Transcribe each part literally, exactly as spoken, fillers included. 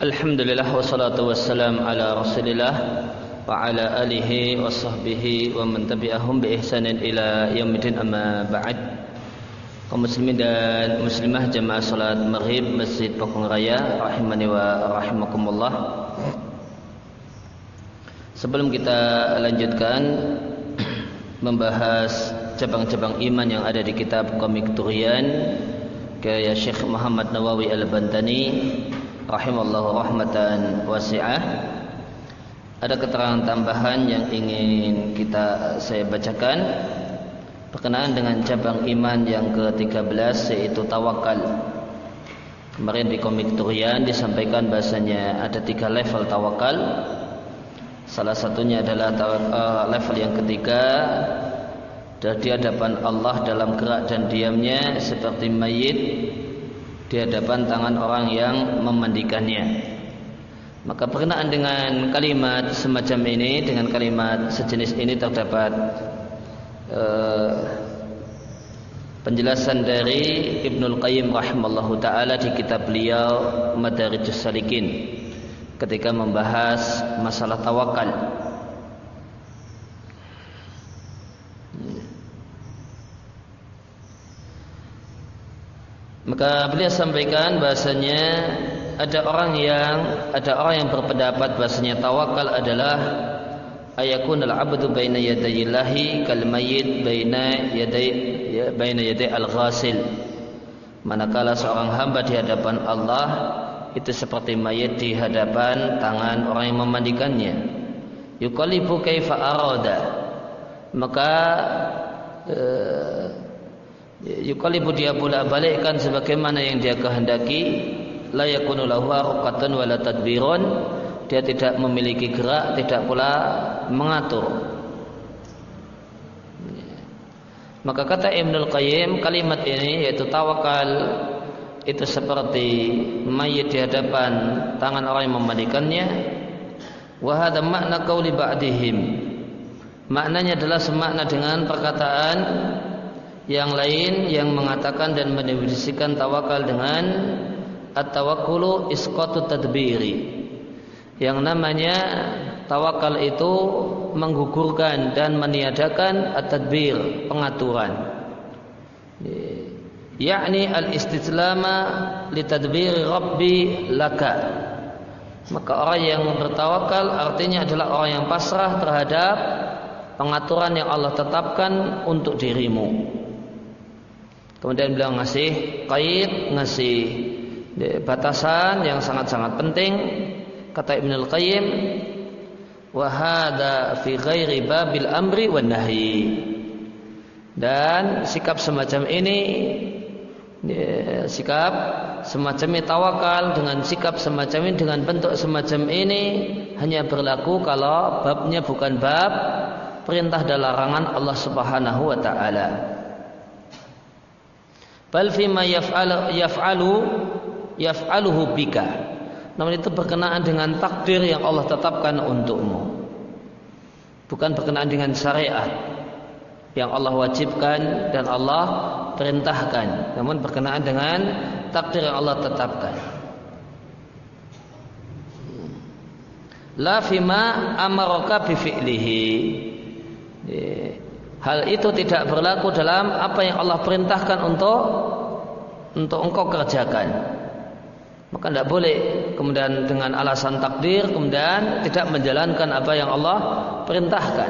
Alhamdulillah wassalatu wassalam ala Rasulillah wa ala alihi wa sahbihi wa man tabi'ahum bi ihsanin ila yaumil amma ba'd. Kaum muslimin dan muslimah jamaah salat maghrib Masjid Pakung Raya rahimani wa rahimakumullah. Sebelum kita lanjutkan membahas cabang-cabang iman yang ada di kitab Komik Turian karya Syekh Muhammad Nawawi Al-Bantani rahimallahu rahmatan wasi'ah, ada keterangan tambahan yang ingin kita saya bacakan berkenaan dengan cabang iman yang ke tiga belas, yaitu tawakal. Kemarin di Komik Turian disampaikan bahasanya ada tiga level tawakal. Salah satunya adalah uh, level yang ketiga, di hadapan Allah dalam gerak dan diamnya seperti mayit di hadapan tangan orang yang memandikannya. Maka berkenaan dengan kalimat semacam ini, dengan kalimat sejenis ini terdapat uh, penjelasan dari Ibnul Qayyim rahimallahu ta'ala di kitab beliau Madarijus Salikin ketika membahas masalah tawakal. Maka beliau sampaikan bahasanya ada orang yang ada orang yang berpendapat bahasanya tawakal adalah ayakunal abdu baina yadayillahi kal mayyit baina yaday ya, baina yaday al-ghasil. Manakala seorang hamba di hadapan Allah itu seperti mayit di hadapan tangan orang yang memandikannya. Yuqallibu kaifa arada. Maka uh, yuqallibu dia bolak-balikkan sebagaimana yang dia kehendaki. La yakunu lahu harqatan wala tadbirun. Dia tidak memiliki gerak, tidak pula mengatur. Maka kata Ibnul Qayyim, kalimat ini yaitu tawakal itu seperti mayit di hadapan tangan orang yang memandikannya. Wa hadha makna qauli ba'dihim. Maknanya adalah semakna dengan perkataan yang lain yang mengatakan dan mendefinisikan tawakal dengan at-tawakkulu isqatu tadbiri. Yang namanya tawakal itu menggugurkan dan meniadakan at-tadbir, pengaturan. Yakni al-istislama li tadbiri rabbi laka. Maka orang yang bertawakal artinya adalah orang yang pasrah terhadap pengaturan yang Allah tetapkan untuk dirimu. Kemudian beliau ngasih qaid, ngasih batasan yang sangat-sangat penting. Kata Ibnul Qayyim, wa hadza fi ghairi babil amri wan nahyi. Dan sikap semacam ini, sikap semacam ini tawakal dengan sikap semacam ini, dengan bentuk semacam ini hanya berlaku kalau babnya bukan bab perintah dan larangan Allah Subhanahu wa taala. Bal fima yaf'alu yaf'alu yaf'aluhu bika. Namun itu berkenaan dengan takdir yang Allah tetapkan untukmu. Bukan berkenaan dengan syariat yang Allah wajibkan dan Allah perintahkan, namun berkenaan dengan takdir yang Allah tetapkan. La fima amaraka bi fi'lihi. Hal itu tidak berlaku dalam apa yang Allah perintahkan untuk untuk engkau kerjakan. Maka tidak boleh kemudian dengan alasan takdir kemudian tidak menjalankan apa yang Allah perintahkan.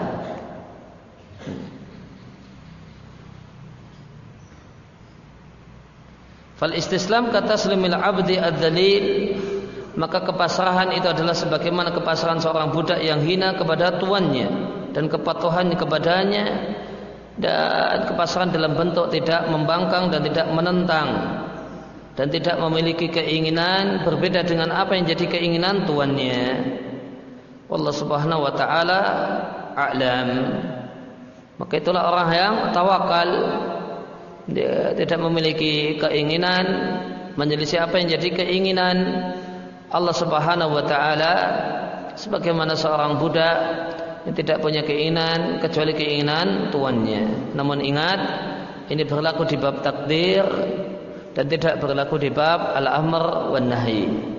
Fal istislam kata taslimil abdi ad-dalil. Maka kepasrahan itu adalah sebagaimana kepasrahan seorang budak yang hina kepada tuannya dan kepatuhannya kepadanya, dan kepasrahan dalam bentuk tidak membangkang dan tidak menentang dan tidak memiliki keinginan berbeda dengan apa yang jadi keinginan tuannya. Wallahu subhanahu wa ta'ala a'lam. Maka itulah orang yang tawakal, dia tidak memiliki keinginan menyelisih apa yang jadi keinginan Allah Subhanahu wa ta'ala, sebagaimana seorang budak yang tidak punya keinginan kecuali keinginan tuannya. Namun ingat, ini berlaku di bab takdir dan tidak berlaku di bab al-amr wan nahi.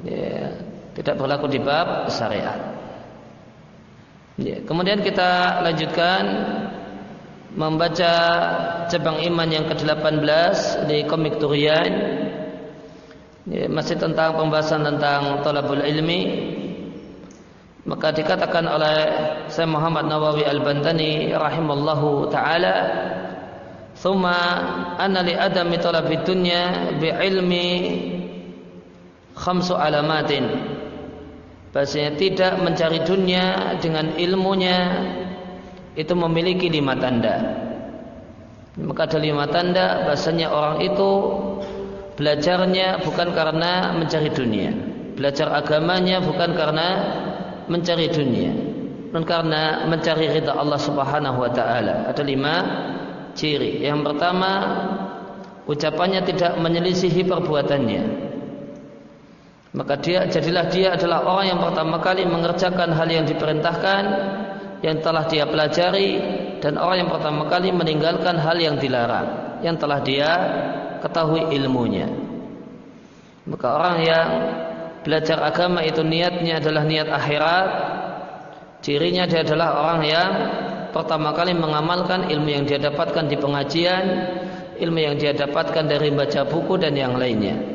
Ya, tidak berlaku di bab syariat. Ya, kemudian kita lanjutkan membaca cabang iman yang kedelapan belas di komik Turian. Ya, masih tentang pembahasan tentang talabul ilmi. Maka dikatakan oleh Syekh Muhammad Nawawi Al-Bantani rahimallahu taala, "Tsumma anna li adami talabid dunya bi ilmi khamsu alamatin." Bahasanya tidak mencari dunia dengan ilmunya itu memiliki lima tanda. Maka ada lima tanda bahasanya orang itu belajarnya bukan karena mencari dunia, belajar agamanya bukan karena mencari dunia, namun karena mencari ridha Allah Subhanahu wa taala. Ada lima ciri. Yang pertama, ucapannya tidak menyelisihi perbuatannya. Maka dia jadilah dia adalah orang yang pertama kali mengerjakan hal yang diperintahkan yang telah dia pelajari, dan orang yang pertama kali meninggalkan hal yang dilarang yang telah dia ketahui ilmunya. Maka orang yang belajar agama itu niatnya adalah niat akhirat, cirinya dia adalah orang yang pertama kali mengamalkan ilmu yang dia dapatkan di pengajian, ilmu yang dia dapatkan dari baca buku dan yang lainnya.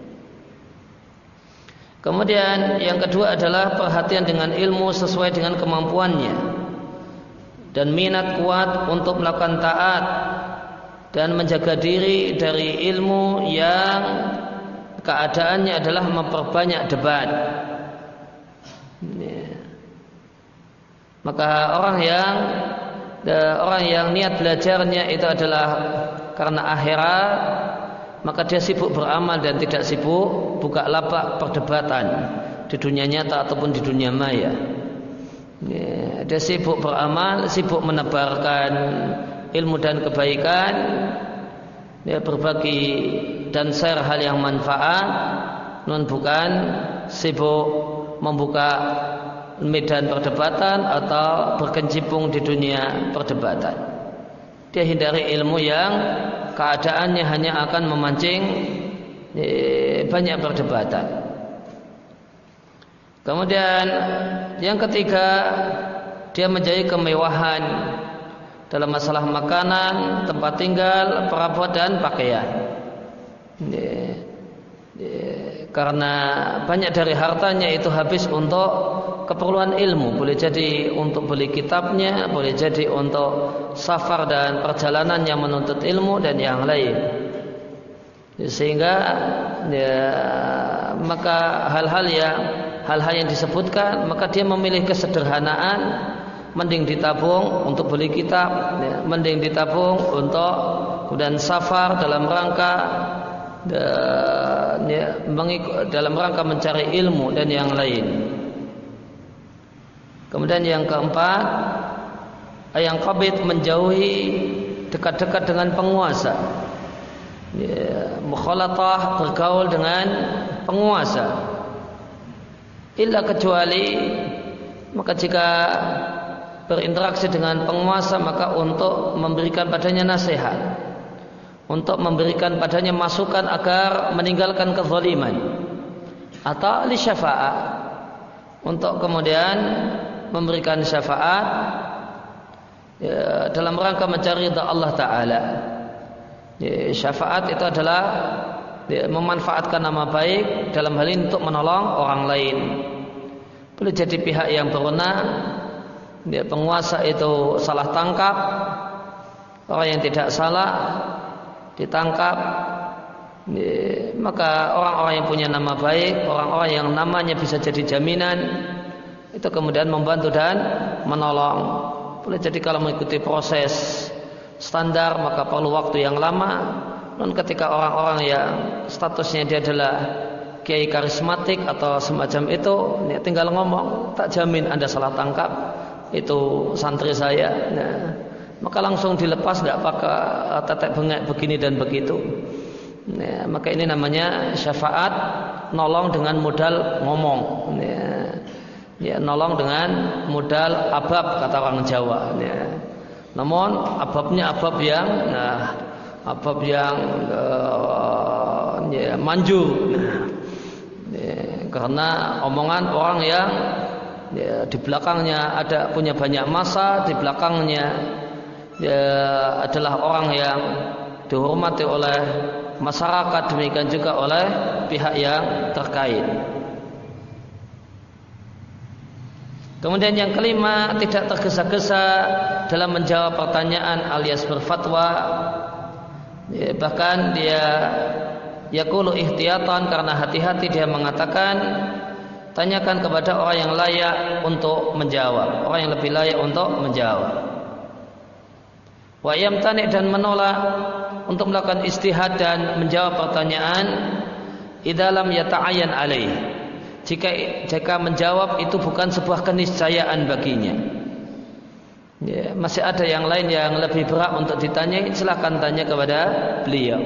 Kemudian yang kedua adalah perhatian dengan ilmu sesuai dengan kemampuannya dan minat kuat untuk melakukan taat dan menjaga diri dari ilmu yang keadaannya adalah memperbanyak debat. Maka orang yang orang yang niat belajarnya itu adalah karena akhirat, maka dia sibuk beramal dan tidak sibuk buka lapak perdebatan di dunia nyata ataupun di dunia maya. Ya, dia sibuk beramal, sibuk menebarkan ilmu dan kebaikan, dia berbagi dan share hal yang manfaat, non bukan sibuk membuka medan perdebatan atau berkecimpung di dunia perdebatan. Dia hindari ilmu yang keadaannya hanya akan memancing eh, banyak perdebatan. Kemudian yang ketiga, dia menjadi kemewahan dalam masalah makanan, tempat tinggal, perabot dan pakaian. Eh, eh, karena banyak dari hartanya itu habis untuk keperluan ilmu, boleh jadi untuk beli kitabnya, boleh jadi untuk safar dan perjalanan yang menuntut ilmu dan yang lain. Sehingga ya, maka hal-hal yang hal-hal yang disebutkan, maka dia memilih kesederhanaan, mending ditabung untuk beli kitab, ya, mending ditabung untuk kemudian safar dalam rangka dan, ya, mengikut, dalam rangka mencari ilmu dan yang lain. Kemudian yang keempat, yang qabid menjauhi dekat-dekat dengan penguasa, ya, mukhalatah bergaul dengan penguasa, illa kecuali maka jika berinteraksi dengan penguasa maka untuk memberikan padanya nasihat, untuk memberikan padanya masukan agar meninggalkan kezaliman, atau li syafa'ah, untuk kemudian memberikan syafaat ya, dalam rangka mencari ridha Allah Ta'ala. Ya, syafaat itu adalah ya, memanfaatkan nama baik dalam hal ini untuk menolong orang lain. Boleh jadi pihak yang berwenang, ya, penguasa itu salah tangkap, orang yang tidak salah ditangkap, ya, maka orang-orang yang punya nama baik, orang-orang yang namanya bisa jadi jaminan, itu kemudian membantu dan menolong. Boleh jadi kalau mengikuti proses standar maka perlu waktu yang lama. Dan ketika orang-orang yang statusnya dia adalah kiai karismatik atau semacam itu, ya tinggal ngomong, tak jamin Anda salah tangkap, itu santri saya, nah, maka langsung dilepas, tidak pakai tetek bengek begini dan begitu. Nah, maka ini namanya syafaat, nolong dengan modal ngomong. Nah, ya, nolong dengan modal abab kata orang Jawa. Ya. Namun ababnya abab yang, nah, abab yang uh, ya, manjur. Nah, ya, karena omongan orang yang ya, di belakangnya ada punya banyak massa, di belakangnya ya, adalah orang yang dihormati oleh masyarakat, demikian juga oleh pihak yang terkait. Kemudian yang kelima, tidak tergesa-gesa dalam menjawab pertanyaan alias berfatwa, ya, bahkan dia yaqulu ihtiyatan, karena hati-hati dia mengatakan tanyakan kepada orang yang layak untuk menjawab, orang yang lebih layak untuk menjawab. Wa yamtani, dan menolak untuk melakukan istihad dan menjawab pertanyaan idza lam yata'ayyan alaih, jika jika menjawab itu bukan sebuah keniscayaan baginya. Ya, masih ada yang lain yang lebih berat untuk ditanyai, silakan tanya kepada beliau.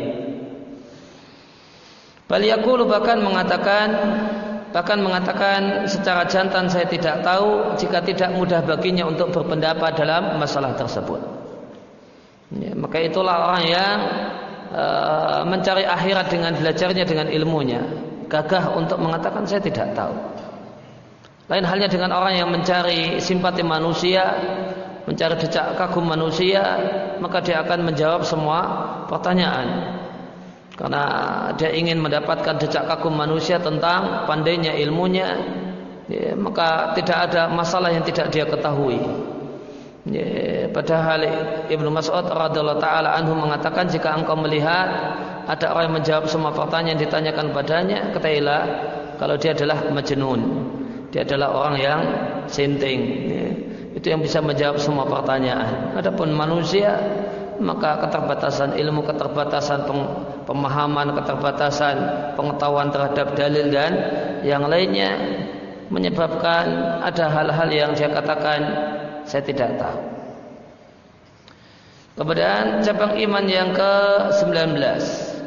Bal yaqulu, bahkan mengatakan bahkan mengatakan secara jantan, saya tidak tahu, jika tidak mudah baginya untuk berpendapat dalam masalah tersebut. Ya, maka itulah orang yang uh, mencari akhirat dengan belajarnya, dengan ilmunya, gagah untuk mengatakan saya tidak tahu. Lain halnya dengan orang yang mencari simpati manusia, mencari decak kagum manusia, maka dia akan menjawab semua pertanyaan karena dia ingin mendapatkan decak kagum manusia tentang pandainya ilmunya, ya, maka tidak ada masalah yang tidak dia ketahui. Ya, padahal Ibnu Mas'ud radhiyallahu taala anhu mengatakan, jika engkau melihat ada orang yang menjawab semua pertanyaan yang ditanyakan padanya, ketahuilah kalau dia adalah majnun, dia adalah orang yang sinting, ya, itu yang bisa menjawab semua pertanyaan. Adapun manusia, maka keterbatasan ilmu, keterbatasan pemahaman, keterbatasan pengetahuan terhadap dalil dan yang lainnya menyebabkan ada hal-hal yang dia katakan saya tidak tahu. Kemudian cabang iman yang ke sembilan belas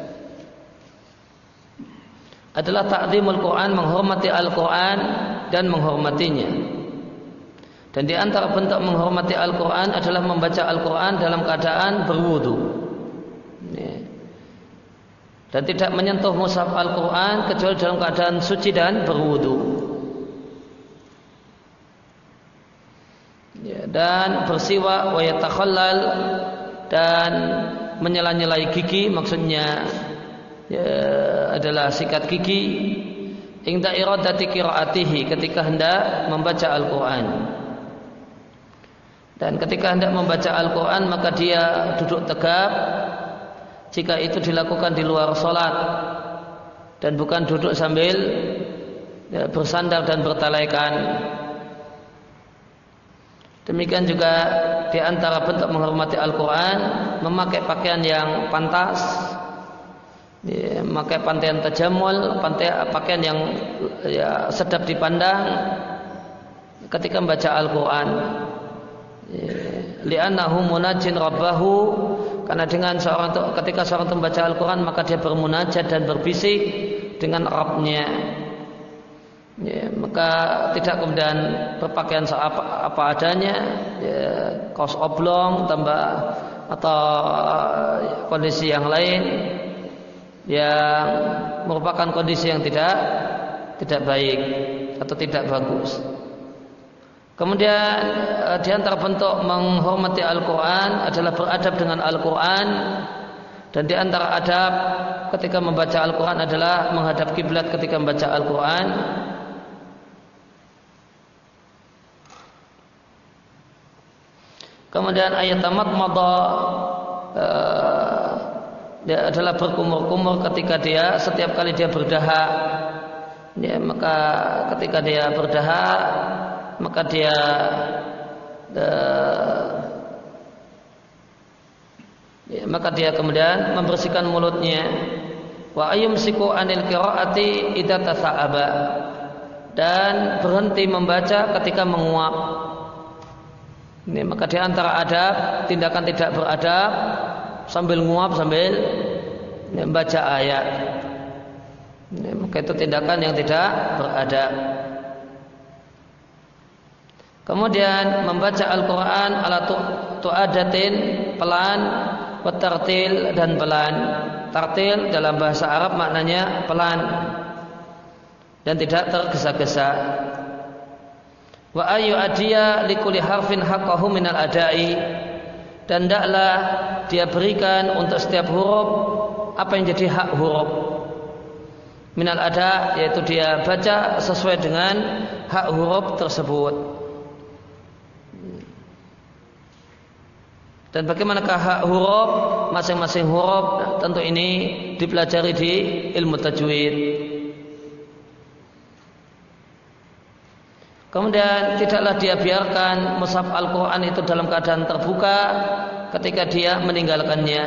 adalah ta'zimul Quran, menghormati Al-Quran dan menghormatinya. Dan di antara bentuk menghormati Al-Quran adalah membaca Al-Quran dalam keadaan berwudu, dan tidak menyentuh mushaf Al-Quran kecuali dalam keadaan suci dan berwudu. Ya, dan bersiwak wa yatakhallal, dan menyela-nyelai gigi, maksudnya ya, adalah sikat gigi, inda iradati qiraatihi, ketika hendak membaca Al-Quran. Dan ketika hendak membaca Al-Quran maka dia duduk tegap, jika itu dilakukan di luar sholat, dan bukan duduk sambil ya, bersandar dan bertalaikan. Demikian juga di antara bentuk menghormati Al-Quran, memakai pakaian yang pantas, ya, memakai pakaian tajamul, pakaian yang ya, sedap dipandang ketika membaca Al-Quran. Ya, li'annahu munajjin rabbahu, karena dengan seorang itu, ketika seorang itu membaca Al-Quran maka dia bermunajat dan berbisik dengan Rabbnya. Ya, maka tidak kemudian berpakaian apa, apa adanya, ya, kaos oblong tambah atau kondisi yang lain yang merupakan kondisi yang tidak tidak baik atau tidak bagus. Kemudian di antara bentuk menghormati Al-Quran adalah beradab dengan Al-Quran, dan di antara adab ketika membaca Al-Quran adalah menghadap kiblat ketika membaca Al-Quran. Kemudian ayat tamat madha uh, dia adalah berkumur-kumur ketika dia setiap kali dia berdahak, ya, maka ketika dia berdahak maka dia uh, ya, maka dia kemudian membersihkan mulutnya. Wa ayumsiku anil qiraati idza tasa'aba, dan berhenti membaca ketika menguap. Ini maka di antara adab, tindakan tidak beradab sambil nguap sambil membaca ayat. Ini, maka itu tindakan yang tidak beradab. Kemudian membaca Al-Quran ala tu'adatin, pelan, wa tartil, dan pelan. Tartil dalam bahasa Arab maknanya pelan. dan tidak tergesa-gesa. Wa ayu adiya likulli harfin haqqahu minal adai, dan hendaklah dia berikan untuk setiap huruf apa yang jadi hak huruf. Minal ada, yaitu dia baca sesuai dengan hak huruf tersebut. Dan bagaimanakah hak huruf masing-masing huruf? Tentu ini dipelajari di ilmu tajwid. Kemudian tidaklah dia biarkan mushaf Al-Quran itu dalam keadaan terbuka ketika dia meninggalkannya.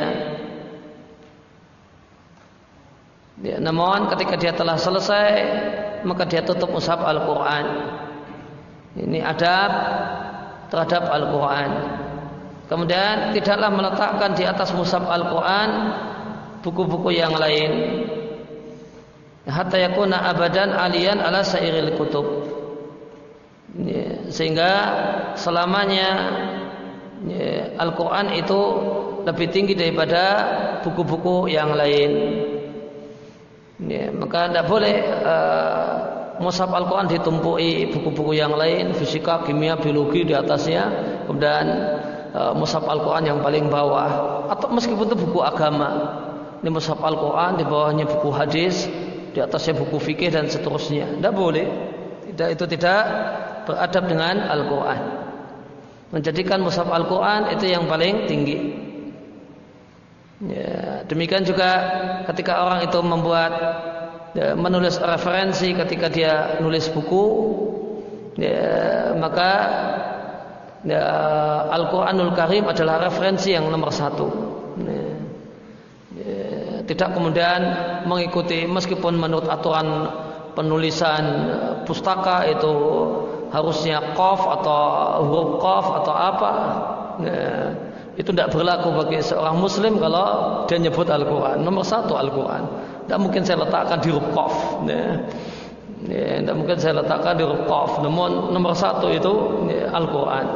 Ya, namun ketika dia telah selesai, maka dia tutup mushaf Al-Quran. Ini adab terhadap Al-Quran. Kemudian tidaklah meletakkan di atas mushaf Al-Quran buku-buku yang lain, hatta yakuna abadan aliyan ala sairil kutub, ya, sehingga selamanya ya, Al-Quran itu lebih tinggi daripada buku-buku yang lain. Ya, maka tidak boleh uh, mushaf Al-Quran ditumpuki buku-buku yang lain, fisika, kimia, biologi di atasnya, kemudian uh, mushaf Al-Quran yang paling bawah, atau meskipun itu buku agama, ini mushaf Al-Quran di bawahnya buku hadis, di atasnya buku fikih dan seterusnya. Tidak boleh. Tidak, itu tidak beradab dengan Al-Quran. Menjadikan mushaf Al-Quran itu yang paling tinggi. Ya, demikian juga ketika orang itu membuat ya, menulis referensi ketika dia nulis buku, ya, maka ya, Al-Quranul Karim adalah referensi yang nomor satu. Ya, ya, tidak kemudian mengikuti meskipun menurut aturan penulisan pustaka itu harusnya qaf atau huruf qaf atau apa. Ya, itu tidak berlaku bagi seorang muslim kalau dia nyebut Al-Quran. Nomor satu Al-Quran. Tidak mungkin saya letakkan di huruf qaf. Ya. Ya, tidak mungkin saya letakkan di huruf qaf. Namun nomor satu itu ya, Al-Quran.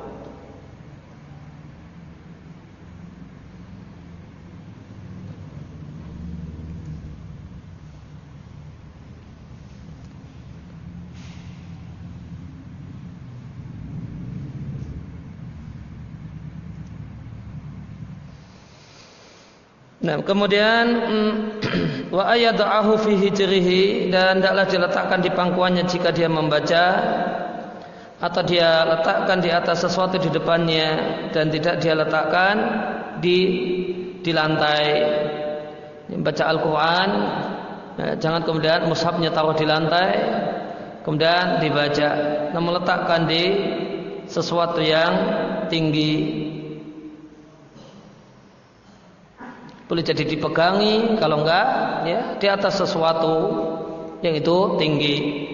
Nah, kemudian wa ayad'ahu fi hijrihi, dan hendaklah diletakkan di pangkuannya jika dia membaca, atau dia letakkan di atas sesuatu di depannya dan tidak dia letakkan di di lantai. Membaca Al-Quran, nah, jangan kemudian mushafnya taruh di lantai kemudian dibaca, namun letakkan di sesuatu yang tinggi. Boleh jadi dipegangi, kalau enggak ya di atas sesuatu yang itu tinggi.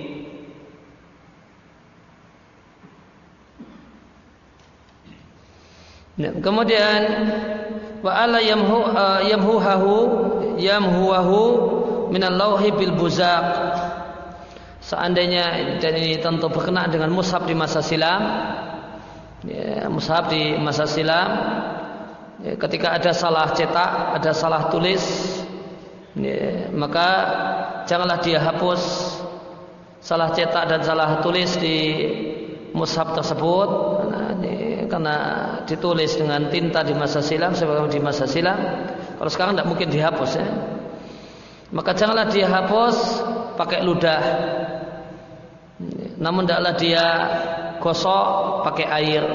Nah, kemudian wa ala yamhu uh, yamhuhahu yamhuhu minal lauhi bil buzaq. Seandainya, dan ini tentu berkenaan dengan mushaf di masa silam, ya, mushaf di masa silam, ya, ketika ada salah cetak, ada salah tulis, ya, maka janganlah dia hapus salah cetak dan salah tulis di mushaf tersebut, karena, ya, karena ditulis dengan tinta di masa silam, sebagaimana di masa silam. Kalau sekarang tidak mungkin dihapus, ya. Maka janganlah dia hapus pakai ludah, namun tidaklah dia gosok pakai air.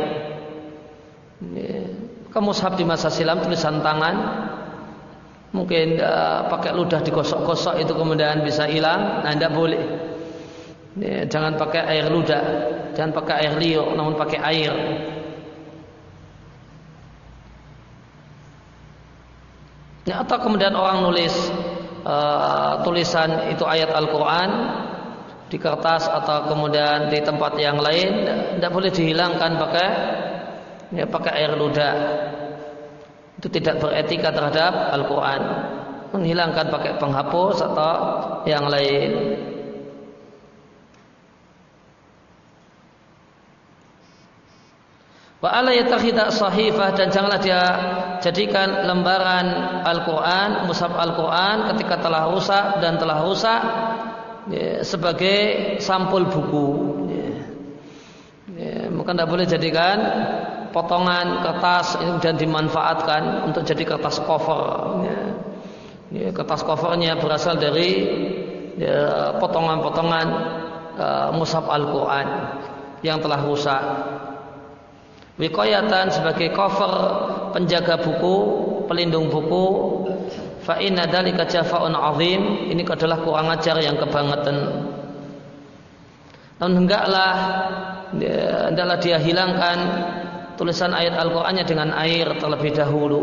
Kamu mushaf di masa silam tulisan tangan, mungkin uh, pakai ludah digosok-gosok itu kemudian bisa hilang. Nah, tidak boleh. Ya, jangan pakai air ludah, jangan pakai air liur, namun pakai air. Ya, atau kemudian orang nulis uh, tulisan itu ayat Al-Quran di kertas atau kemudian di tempat yang lain, tidak boleh dihilangkan pakai ya, pakai air ludah. Itu tidak beretika terhadap Al-Quran. Menghilangkan pakai penghapus atau yang lain. Wa ala yatakhidha sahifah, dan janganlah dia jadikan lembaran Al-Quran, mushaf Al-Quran ketika telah rusak dan telah rusak ya, sebagai sampul buku. Ya. Ya, maka tidak boleh jadikan potongan kertas dan dimanfaatkan untuk jadi kertas cover. Ya. Ya, kertas covernya berasal dari ya, potongan-potongan uh, mushaf Al-Quran yang telah rusak. Wiqayatan sebagai cover penjaga buku, pelindung buku. Fa inna dzalika jafa'un 'azim, ini adalah kurang ajar yang kebangetan. Namun hendaklah ya, hendaklah dia hilangkan tulisan ayat Al-Qur'annya dengan air terlebih dahulu.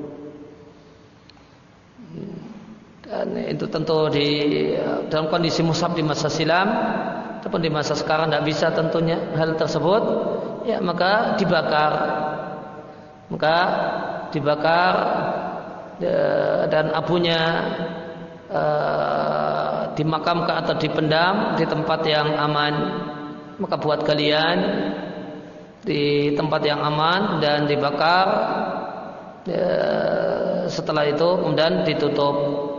Dan itu tentu di dalam kondisi mushaf di masa silam ataupun di masa sekarang tidak bisa tentunya hal tersebut, ya maka dibakar. Maka dibakar dan abunya uh, dimakamkan atau dipendam di tempat yang aman. Maka buat kalian di tempat yang aman dan dibakar. Uh, setelah itu kemudian ditutup.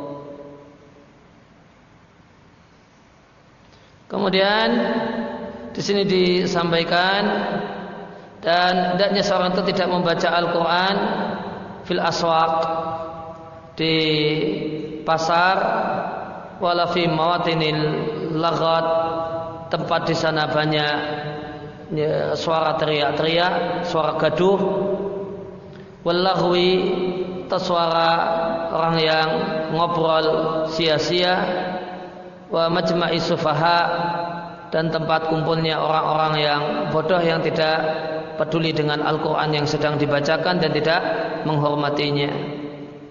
Kemudian di sini disampaikan dan hendaknya seorang itu tidak membaca Al-Quran fil aswaq, di pasar, wala fi mawatinil laghat, tempat di sana banyak ya, suara teriak-teriak, suara gaduh, wal laghwi, atau suara orang yang ngobrol sia-sia, wa majma'i sufaha, dan tempat kumpulnya orang-orang yang bodoh yang tidak peduli dengan Al-Quran yang sedang dibacakan dan tidak menghormatinya.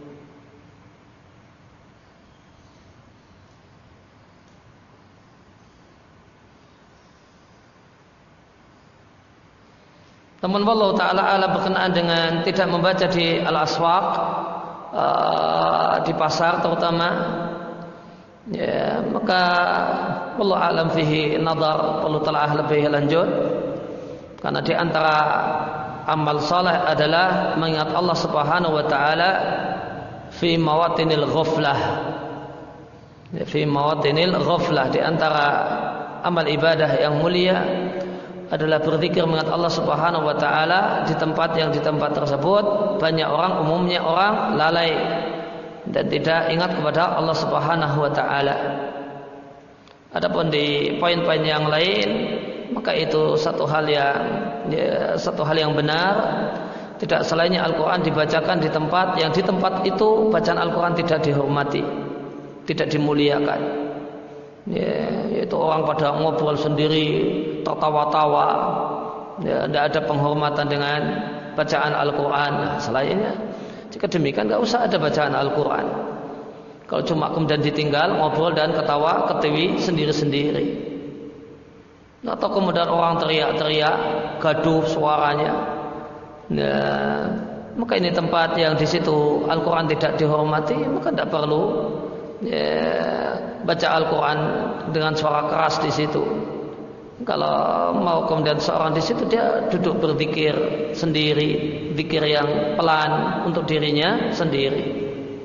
Namun wallahu ta'ala ala berkenaan dengan tidak membaca di al-aswaq, uh, di pasar terutama, ya, maka wallahu alam fihi nadar, perlu telah lebih lanjut. Karena di antara amal saleh adalah mengingat Allah Subhanahu wa taala fi mawatinil ghaflah. Ya, fi mawatinil ghaflah, di antara amal ibadah yang mulia adalah berzikir mengingat Allah Subhanahu wa taala di tempat yang di tempat tersebut banyak orang, umumnya orang lalai dan tidak ingat kepada Allah Subhanahu wa taala. Adapun di poin-poin yang lain, maka itu satu hal yang ya, satu hal yang benar. Tidak selainnya Al-Quran dibacakan di tempat yang di tempat itu bacaan Al-Quran tidak dihormati, tidak dimuliakan. Ya, yaitu orang pada ngobrol sendiri, tertawa-tawa, ya, tidak ada penghormatan dengan bacaan Al-Quran. Nah, selainnya, jika demikian nggak usah ada bacaan Al-Quran. Kalau cuma kemudian ditinggal ngobrol dan ketawa ketiwi sendiri-sendiri, atau kemudian orang teriak-teriak, gaduh suaranya, nah, maka ini tempat yang di situ Al-Quran tidak dihormati, maka tidak perlu ya, baca Al-Quran dengan suara keras di situ. Kalau mau kemudian seorang di situ dia duduk berzikir sendiri, zikir yang pelan untuk dirinya sendiri.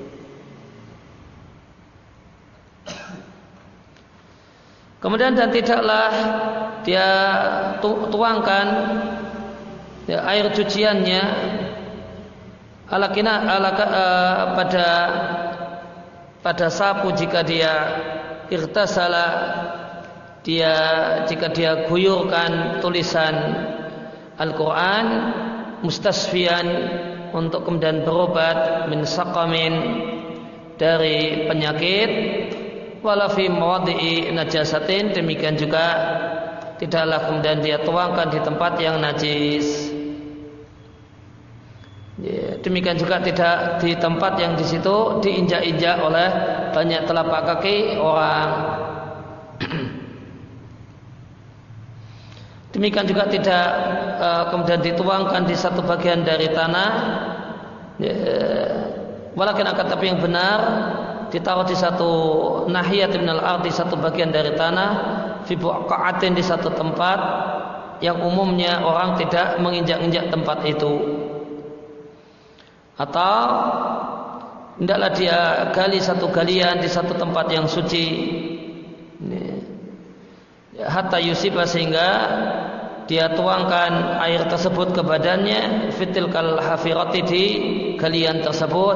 Kemudian dan tidaklah dia tuangkan ya, air cuciannya ala kina ala uh, pada pada sapu jika dia irtasala, dia jika dia guyurkan tulisan Al-Quran mustasfian untuk kemudian berobat min saqamin, dari penyakit, wala fi mawadhi'i najasatin, demikian juga tidaklah kemudian dia tuangkan di tempat yang najis. Ya, demikian juga tidak di tempat yang di situ diinjak-injak oleh banyak telapak kaki orang. Demikian juga tidak uh, kemudian dituangkan di satu bagian dari tanah. Ya, walakin akan tapi yang benar ditaruh di satu nahiyat minal ardi, satu bagian dari tanah, fi buqa'atin, di satu tempat yang umumnya orang tidak menginjak-injak tempat itu. Atau hendaklah dia gali satu galian di satu tempat yang suci, hatta yusiba sehingga dia tuangkan air tersebut ke badannya fitil kal hafirati di galian tersebut.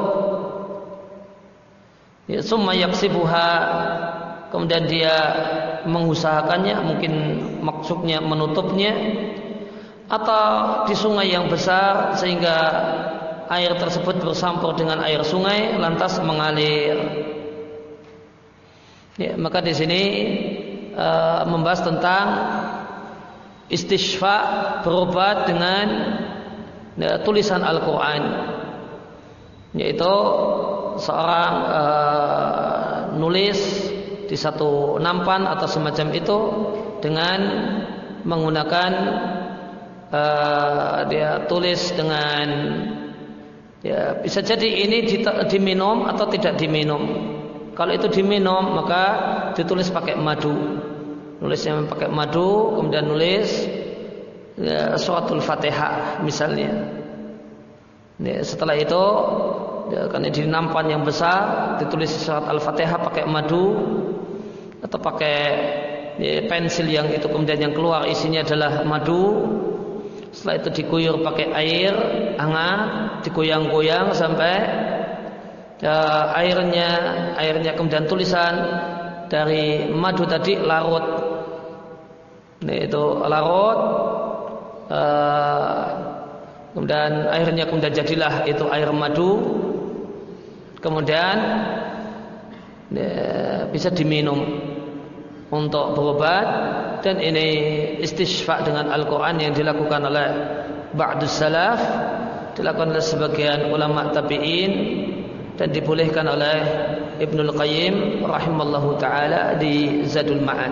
Ya, summa yaksibuha, kemudian dia mengusahakannya, mungkin maksudnya menutupnya, atau di sungai yang besar sehingga air tersebut bersampur dengan air sungai lantas mengalir. Ya, maka di sini uh, membahas tentang istishfa, berobat dengan ya, tulisan Al-Quran, yaitu seorang uh, nulis di satu nampan atau semacam itu dengan menggunakan uh, dia tulis dengan ya, bisa jadi ini diminum atau tidak diminum. Kalau itu diminum maka ditulis pakai madu, nulisnya pakai madu, kemudian nulis ya, suratul Fatihah misalnya. Ya, setelah itu ya, karena di nampan yang besar ditulis surat Al-Fatihah pakai madu atau pakai ya, pensil yang itu kemudian yang keluar isinya adalah madu. Setelah itu diguyur pakai air hangat, digoyang-goyang sampai ya, airnya airnya kemudian tulisan dari madu tadi larut. Nah, itu larut. Uh, kemudian airnya kemudian jadilah itu air madu, kemudian ya, bisa diminum untuk berobat. Dan ini istishfa dengan Al-Quran yang dilakukan oleh ba'dus salaf, dilakukan oleh sebagian ulama tabi'in, dan dibolehkan oleh Ibnul Qayyim rahimallahu ta'ala di Zadul Ma'ad.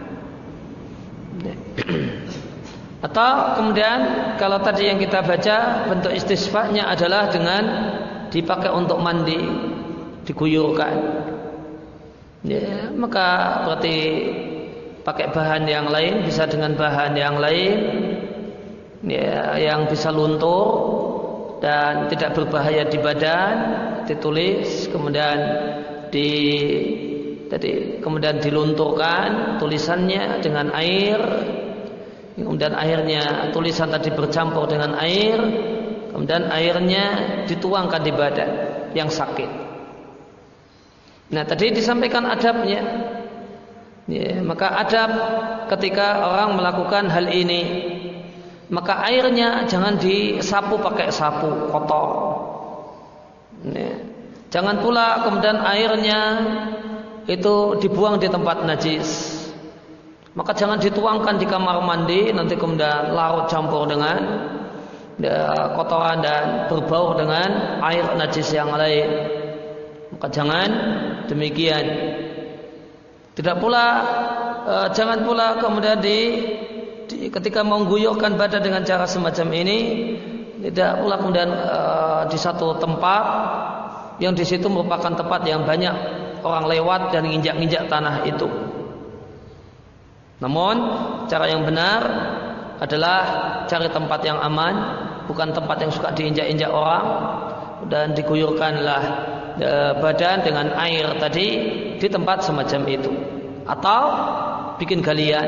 Atau kemudian kalau tadi yang kita baca bentuk istisfa'nya adalah dengan dipakai untuk mandi, diguyurkan, ya, maka berarti pakai bahan yang lain, bisa dengan bahan yang lain ya, yang bisa luntur dan tidak berbahaya di badan, ditulis kemudian di tadi kemudian dilunturkan tulisannya dengan air. Kemudian airnya, tulisan tadi bercampur dengan air, kemudian airnya dituangkan di badan yang sakit. Nah, tadi disampaikan adabnya. Ya, maka adab ketika orang melakukan hal ini, maka airnya jangan disapu pakai sapu kotor. Ya. Jangan pula kemudian airnya itu dibuang di tempat najis. Maka jangan dituangkan di kamar mandi, nanti kemudian larut campur dengan ya, kotoran dan berbau dengan air najis yang lain. Maka jangan demikian. Tidak pula, e, jangan pula kemudian di, di ketika mengguyurkan badan dengan cara semacam ini, tidak pula kemudian e, di satu tempat yang di situ merupakan tempat yang banyak orang lewat dan nginjak-nginjak tanah itu. Namun cara yang benar adalah cari tempat yang aman, bukan tempat yang suka diinjak-injak orang, dan diguyurkanlah e, badan dengan air tadi di tempat semacam itu, atau bikin galian.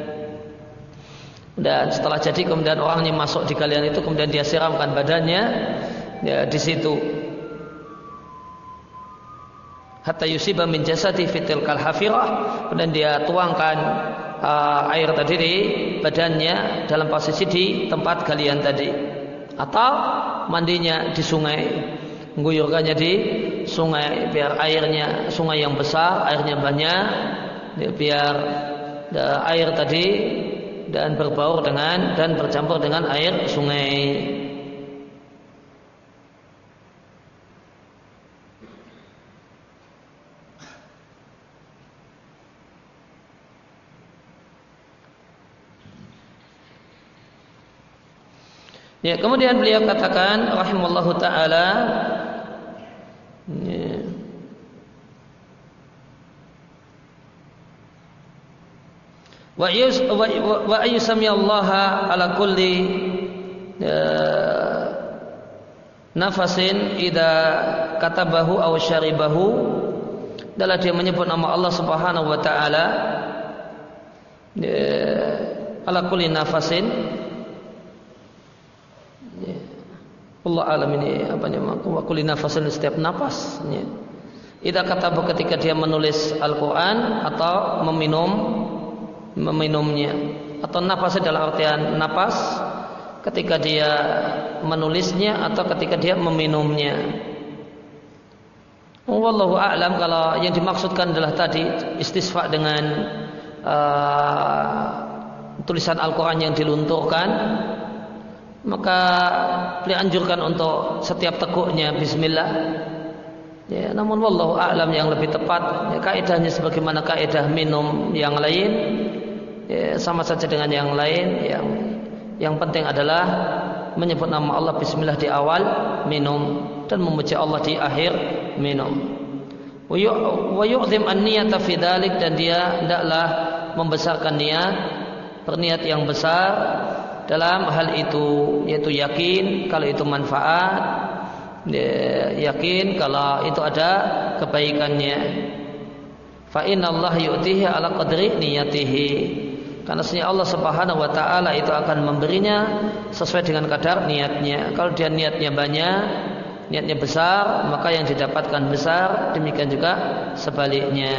Dan setelah jadi kemudian orangnya masuk di galian itu, kemudian dia siramkan badannya ya, di situ. Hatta yusiba min jasadi fitil kal hafirah, kemudian dia tuangkan Uh, air tadi di badannya dalam posisi di tempat galian tadi, atau mandinya di sungai, mengguyurkannya di sungai biar airnya sungai yang besar, airnya banyak, biar uh, air tadi dan berbaur dengan dan bercampur dengan air sungai. Ya, kemudian beliau katakan rahimallahu taala, ya, wa yus wa ayyusamiyallaha ala kulli ya, nafasin idza katabahu aw syaribahu, adalah dia menyebut nama Allah Subhanahu wa taala ala kulli nafasin. Allah alam ini apa namanya? Wa kulli nafasin, setiap napas. Idza katabu, ketika dia menulis Al-Quran atau meminum meminumnya, atau nafas dalam artian napas ketika dia menulisnya atau ketika dia meminumnya. Wallahu a'lam, kalau yang dimaksudkan adalah tadi istisfa dengan uh, tulisan Al-Quran yang dilunturkan, maka beliau anjurkan untuk setiap teguknya bismillah. Ya, namun wallahu a'lam yang lebih tepat, ya, kaidahnya sebagaimana kaidah minum yang lain, ya, sama saja dengan yang lain. Yang yang penting adalah menyebut nama Allah bismillah di awal minum dan memuji Allah di akhir minum. Wa yu'zim an-niyata fi dzalik, dan dia hendaklah membesarkan niat, berniat yang besar dalam hal itu, yaitu yakin kalau itu manfaat, yakin kalau itu ada kebaikannya. Fa innallaha yu'tihi ala qadri niyatihi, karena sesungguhnya Allah Subhanahu wa taala itu akan memberinya sesuai dengan kadar niatnya. Kalau dia niatnya banyak, niatnya besar, maka yang didapatkan besar. Demikian juga sebaliknya.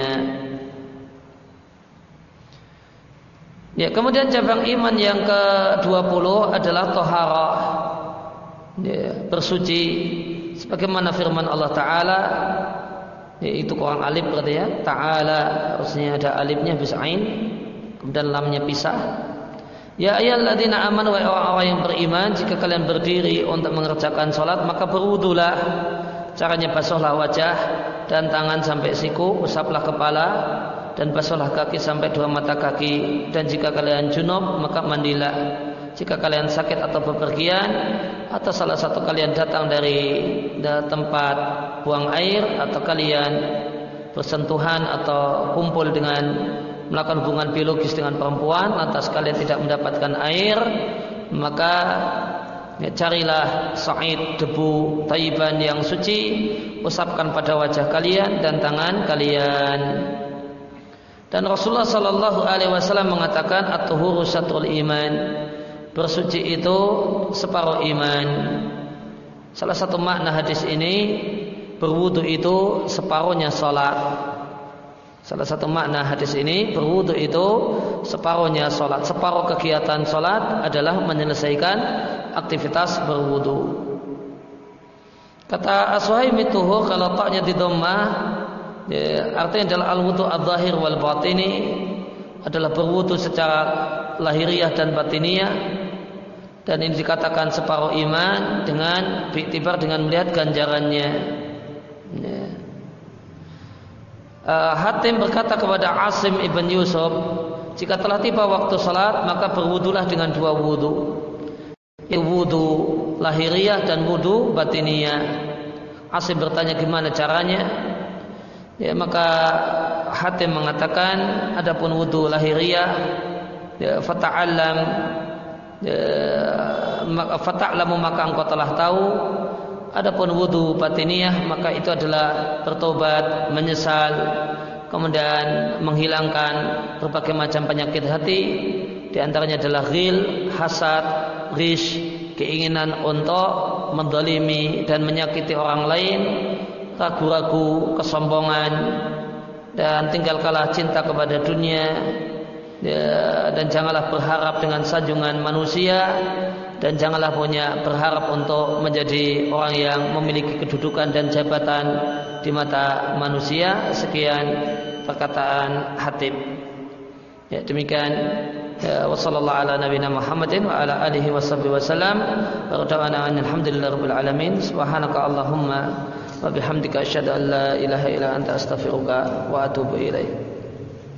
Ya, kemudian cabang iman yang ke dua puluh adalah taharah, ya, bersuci, sebagaimana firman Allah Ta'ala, yaitu kurang alif berarti ya, Ta'ala harusnya ada alifnya bisa ain, kemudian lamnya pisah. Ya ayyuhalladzina amanu, wa orang-orang yang beriman, jika kalian berdiri untuk mengerjakan salat, maka berwudulah. Caranya basuhlah wajah dan tangan sampai siku, usaplah kepala dan basuhlah kaki sampai dua mata kaki. Dan jika kalian junub, maka mandilah. Jika kalian sakit atau bepergian, atau salah satu kalian datang dari tempat buang air, atau kalian bersentuhan atau kumpul dengan melakukan hubungan biologis dengan perempuan, lantas kalian tidak mendapatkan air, maka ya, carilah sa'id, debu thayyiban yang suci, usapkan pada wajah kalian dan tangan kalian. Dan Rasulullah Sallallahu Alaihi Wasallam mengatakan, at-tuhuru syatrul iman, bersuci itu separuh iman. Salah satu makna hadis ini, berwudu itu separuhnya salat. Salah satu makna hadis ini, berwudu itu separuhnya salat. Separuh kegiatan salat adalah menyelesaikan aktivitas berwudu. Kata As-Suhaimi tuhur, kalau taknya di dhammah, ya, artinya adalah al-wudu adz-dzahir wal batini, adalah berwudu secara lahiriah dan batiniyah. Dan ini dikatakan separuh iman dengan bi'tibar, dengan melihat ganjarannya. Ya. Uh, Hatim berkata kepada Asim ibn Yusuf, jika telah tiba waktu salat, maka berwudulah dengan dua wudu, yaitu wudu lahiriah dan wudu batiniyah. Asim bertanya gimana caranya, ya, maka Hatim mengatakan, adapun wudu lahiriah, ya, fata'allam, ya, fata'lamu, maka engkau telah tahu. Adapun wudu batiniyah, maka itu adalah bertobat, menyesal, kemudian menghilangkan berbagai macam penyakit hati. Di antaranya adalah ghil, hasad, rish, keinginan untuk mendolimi dan menyakiti orang lain, ragu-ragu, kesombongan, dan tinggalkanlah cinta kepada dunia, ya, dan janganlah berharap dengan sanjungan manusia, dan janganlah punya berharap untuk menjadi orang yang memiliki kedudukan dan jabatan di mata manusia. Sekian perkataan Hatib. Ya, demikian. Ya, wa sallallahu ala nabiyina Muhammadin wa ala alihi washabbihi wasallam. Wa ta'ala alhamdulillahirabbil alamin. Subhanaka Allahumma wa bihamdika asyhadu an la ilaha illa anta astaghfiruka wa atubu ilaik.